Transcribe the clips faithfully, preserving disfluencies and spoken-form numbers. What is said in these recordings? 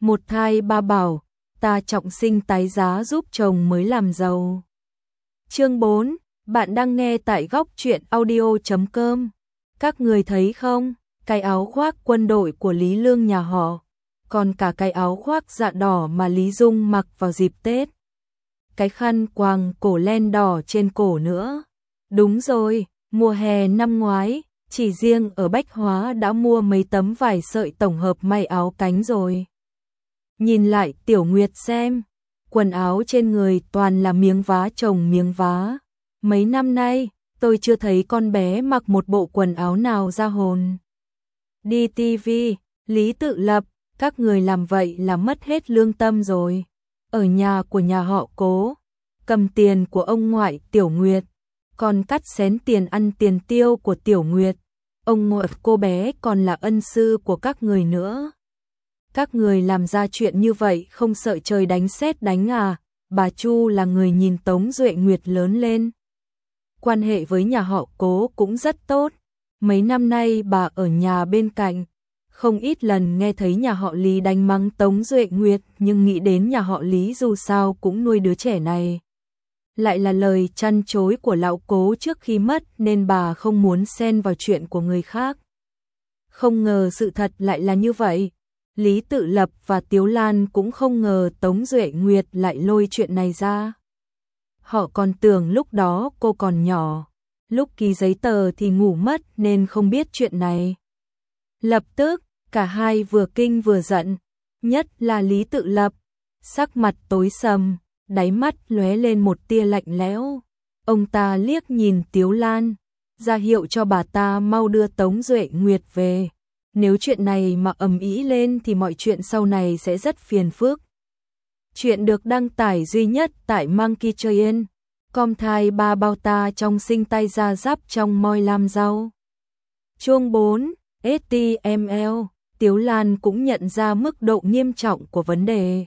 một thai ba bảo, ta trọng sinh tái giá giúp chồng mới làm giàu. Chương bốn, bạn đang nghe tại góc truyện audio chấm com. Các người thấy không, cái áo khoác quân đội của Lý Lương nhà họ, còn cả cái áo khoác dạ đỏ mà Lý Dung mặc vào dịp Tết. Cái khăn quàng cổ len đỏ trên cổ nữa. Đúng rồi, mùa hè năm ngoái, chỉ riêng ở Bách Hóa đã mua mấy tấm vải sợi tổng hợp may áo cánh rồi. Nhìn lại Tiểu Nguyệt xem, quần áo trên người toàn là miếng vá chồng miếng vá. Mấy năm nay, tôi chưa thấy con bé mặc một bộ quần áo nào ra hồn. Đi ti vi, Lý Tự Lập, các người làm vậy là mất hết lương tâm rồi. Ở nhà của nhà họ Cố, cầm tiền của ông ngoại Tiểu Nguyệt, còn cắt xén tiền ăn tiền tiêu của Tiểu Nguyệt. Ông ngoại cô bé còn là ân sư của các người nữa. Các người làm ra chuyện như vậy không sợ trời đánh sét đánh à? Bà Chu là người nhìn Tống Duệ Nguyệt lớn lên. Quan hệ với nhà họ Cố cũng rất tốt. Mấy năm nay bà ở nhà bên cạnh, không ít lần nghe thấy nhà họ Lý đánh mắng Tống Duệ Nguyệt, nhưng nghĩ đến nhà họ Lý dù sao cũng nuôi đứa trẻ này. Lại là lời chăn chối của lão Cố trước khi mất nên bà không muốn xen vào chuyện của người khác. Không ngờ sự thật lại là như vậy. Lý Tự Lập và Tiếu Lan cũng không ngờ Tống Duệ Nguyệt lại lôi chuyện này ra. Họ còn tưởng lúc đó cô còn nhỏ, lúc ký giấy tờ thì ngủ mất nên không biết chuyện này. Lập tức, cả hai vừa kinh vừa giận, nhất là Lý Tự Lập, sắc mặt tối sầm, đáy mắt lóe lên một tia lạnh lẽo. Ông ta liếc nhìn Tiếu Lan, ra hiệu cho bà ta mau đưa Tống Duệ Nguyệt về. Nếu chuyện này mà ầm ĩ lên thì mọi chuyện sau này sẽ rất phiền phức. Chuyện được đăng tải duy nhất tại Monkey Train. Com thai ba bao ta trong sinh tay ra giáp trong moi làm rau. Chương bốn, ét tê em lờ. Tiếu Lan cũng nhận ra mức độ nghiêm trọng của vấn đề.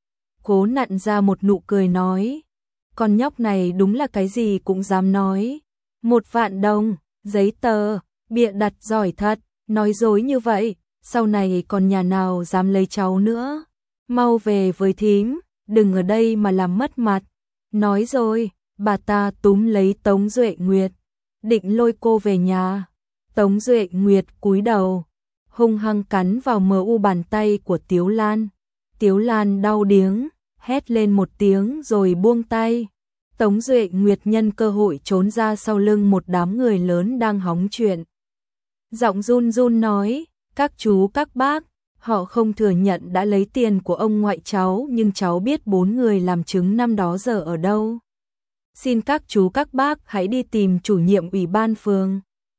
Cố nặn ra một nụ cười nói, con nhóc này đúng là cái gì cũng dám nói. Một vạn đồng, giấy tờ, bịa đặt giỏi thật, nói dối như vậy, sau này còn nhà nào dám lấy cháu nữa. Mau về với thím, đừng ở đây mà làm mất mặt. Nói rồi, bà ta túm lấy Tống Duệ Nguyệt, định lôi cô về nhà. Tống Duệ Nguyệt cúi đầu, hung hăng cắn vào mờ u bàn tay của Tiếu Lan. Tiếu Lan đau điếng, hét lên một tiếng rồi buông tay. Tống Duệ Nguyệt nhân cơ hội trốn ra sau lưng một đám người lớn đang hóng chuyện. Giọng run run nói, các chú các bác, họ không thừa nhận đã lấy tiền của ông ngoại cháu, nhưng cháu biết bốn người làm chứng năm đó giờ ở đâu. Xin các chú các bác hãy đi tìm chủ nhiệm ủy ban phường.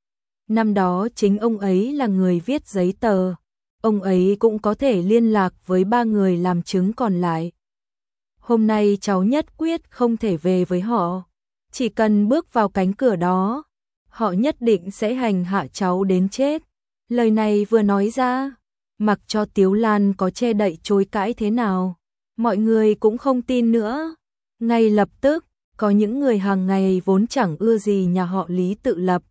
Năm đó chính ông ấy là người viết giấy tờ, ông ấy cũng có thể liên lạc với ba người làm chứng còn lại. Hôm nay cháu nhất quyết không thể về với họ, chỉ cần bước vào cánh cửa đó, họ nhất định sẽ hành hạ cháu đến chết. Lời này vừa nói ra, mặc cho Tiếu Lan có che đậy chối cãi thế nào, mọi người cũng không tin nữa. Ngay lập tức, có những người hàng ngày vốn chẳng ưa gì nhà họ Lý Tự Lập,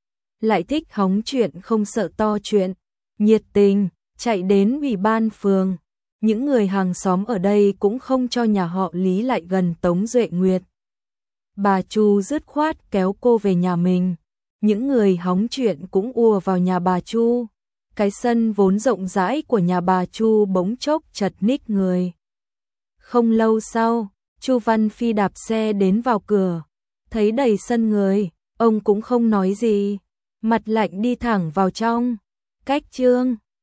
lại thích hóng chuyện không sợ to chuyện, nhiệt tình, chạy đến ủy ban phường. Những người hàng xóm ở đây cũng không cho nhà họ Lý lại gần Tống Duệ Nguyệt. Bà Chu dứt khoát kéo cô về nhà mình. Những người hóng chuyện cũng ùa vào nhà bà Chu. Cái sân vốn rộng rãi của nhà bà Chu bỗng chốc chật ních người. Không lâu sau, Chu Văn Phi đạp xe đến vào cửa, thấy đầy sân người, ông cũng không nói gì, mặt lạnh đi thẳng vào trong. Cách chương